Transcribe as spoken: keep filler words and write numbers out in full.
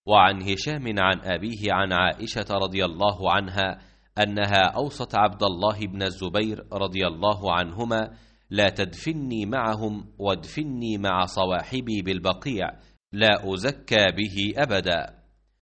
وعن هشام عن أبيه عن عائشة رضي الله عنها أنها أوصت عبد الله بن الزبير رضي الله عنهما: لا تدفني معهم وادفني مع صواحبي بالبقيع، لا أزكى به أبدا.